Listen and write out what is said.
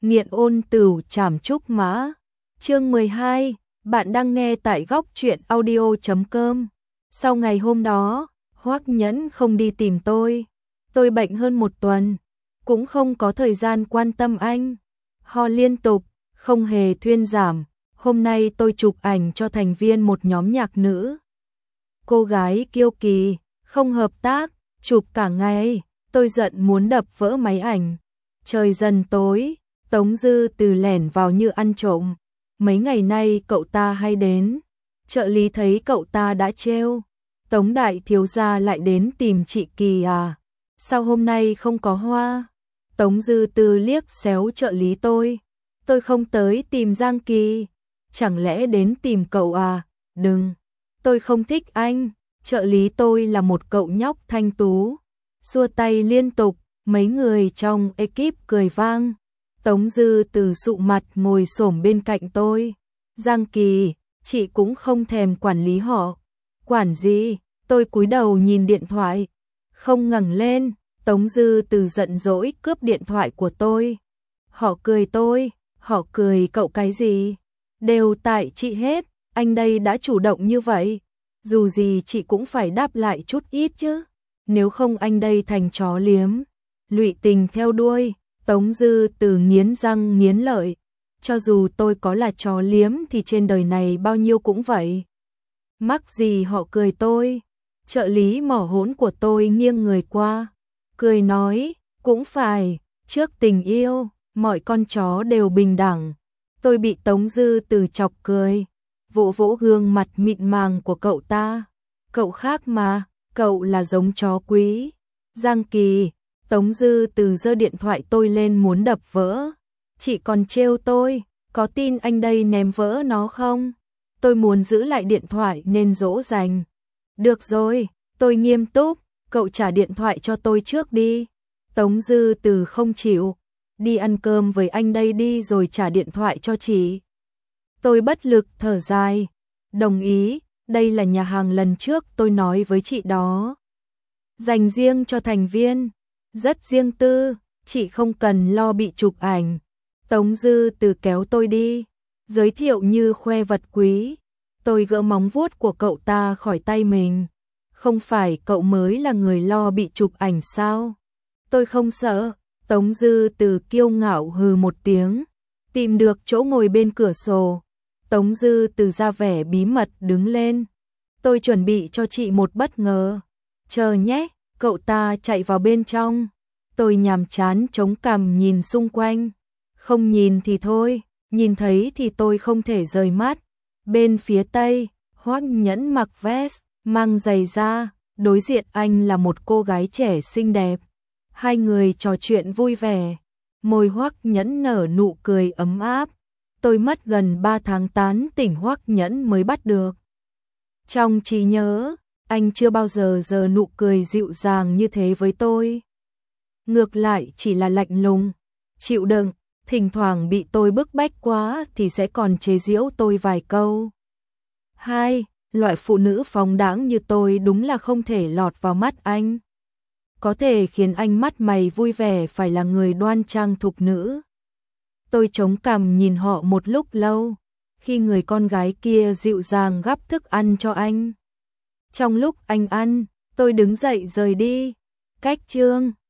Nghiện ôn tửu trảm trúc mã. Chương 12, bạn đang nghe tại góc truyện audio.com. Sau ngày hôm đó, Hoắc Nhẫn không đi tìm tôi. Tôi bệnh hơn một tuần, cũng không có thời gian quan tâm anh. Ho liên tục, không hề thuyên giảm. Hôm nay tôi chụp ảnh cho thành viên một nhóm nhạc nữ. Cô gái kiêu kỳ, không hợp tác, chụp cả ngày. Tôi giận muốn đập vỡ máy ảnh. Trời dần tối, Tống Dư Từ lẻn vào như ăn trộm. Mấy ngày nay cậu ta hay đến. Trợ lý thấy cậu ta đã trêu. Tống đại thiếu gia lại đến tìm chị Kỳ à? Sao hôm nay không có hoa? Tống Dư Từ liếc xéo trợ lý tôi. Tôi không tới tìm Giang Kỳ. Chẳng lẽ đến tìm cậu à? Đừng, tôi không thích anh. Trợ lý tôi là một cậu nhóc thanh tú. Xua tay liên tục, mấy người trong ekip cười vang. Tống Dư Từ sụ mặt ngồi xổm bên cạnh tôi. Giang Kỳ, chị cũng không thèm quản lý họ. Quản gì? Tôi cúi đầu nhìn điện thoại, không ngẩng lên. Tống Dư Từ giận dỗi cướp điện thoại của tôi. Họ cười tôi, họ cười cậu cái gì? Đều tại chị hết, anh đây đã chủ động như vậy. Dù gì chị cũng phải đáp lại chút ít chứ. Nếu không anh đây thành chó liếm. Lụy tình theo đuôi. Tống Dư Từ nghiến răng nghiến lợi. Cho dù tôi có là chó liếm thì trên đời này bao nhiêu cũng vậy. Mắc gì họ cười tôi. Trợ lý mỏ hỗn của tôi nghiêng người qua, cười nói, cũng phải, trước tình yêu, mọi con chó đều bình đẳng. Tôi bị Tống Dư Từ chọc cười, vỗ vỗ gương mặt mịn màng của cậu ta. Cậu khác mà, cậu là giống chó quý. Giang Kỳ, Tống Dư Từ giơ điện thoại tôi lên muốn đập vỡ. Chị còn trêu tôi, có tin anh đây ném vỡ nó không? Tôi muốn giữ lại điện thoại nên dỗ dành. Được rồi, tôi nghiêm túc, cậu trả điện thoại cho tôi trước đi. Tống Dư Từ không chịu, đi ăn cơm với anh đây đi rồi trả điện thoại cho chị. Tôi bất lực thở dài, đồng ý, đây là nhà hàng lần trước tôi nói với chị đó. Dành riêng cho thành viên, rất riêng tư, chị không cần lo bị chụp ảnh. Tống Dư Từ kéo tôi đi, giới thiệu như khoe vật quý. Tôi gỡ móng vuốt của cậu ta khỏi tay mình. Không phải cậu mới là người lo bị chụp ảnh sao? Tôi không sợ. Tống Dư Từ kiêu ngạo hừ một tiếng, tìm được chỗ ngồi bên cửa sổ. Tống Dư Từ ra vẻ bí mật đứng lên. Tôi chuẩn bị cho chị một bất ngờ. Chờ nhé, cậu ta chạy vào bên trong. Tôi nhàm chán chống cằm nhìn xung quanh. Không nhìn thì thôi, nhìn thấy thì tôi không thể rời mắt. Bên phía tây, Hoắc Nhẫn mặc vest, mang giày da, đối diện anh là một cô gái trẻ xinh đẹp. Hai người trò chuyện vui vẻ, môi Hoắc Nhẫn nở nụ cười ấm áp. Tôi mất gần 3 tháng tán tỉnh Hoắc Nhẫn mới bắt được. Trong trí nhớ, anh chưa bao giờ giở nụ cười dịu dàng như thế với tôi. Ngược lại chỉ là lạnh lùng, chịu đựng. Thỉnh thoảng bị tôi bức bách quá thì sẽ còn chế giễu tôi vài câu. Loại phụ nữ phóng đãng như tôi đúng là không thể lọt vào mắt anh. Có thể khiến anh mắt mày vui vẻ phải là người đoan trang thục nữ. Tôi chống cằm nhìn họ một lúc lâu, khi người con gái kia dịu dàng gắp thức ăn cho anh. Trong lúc anh ăn, tôi đứng dậy rời đi. Cách chương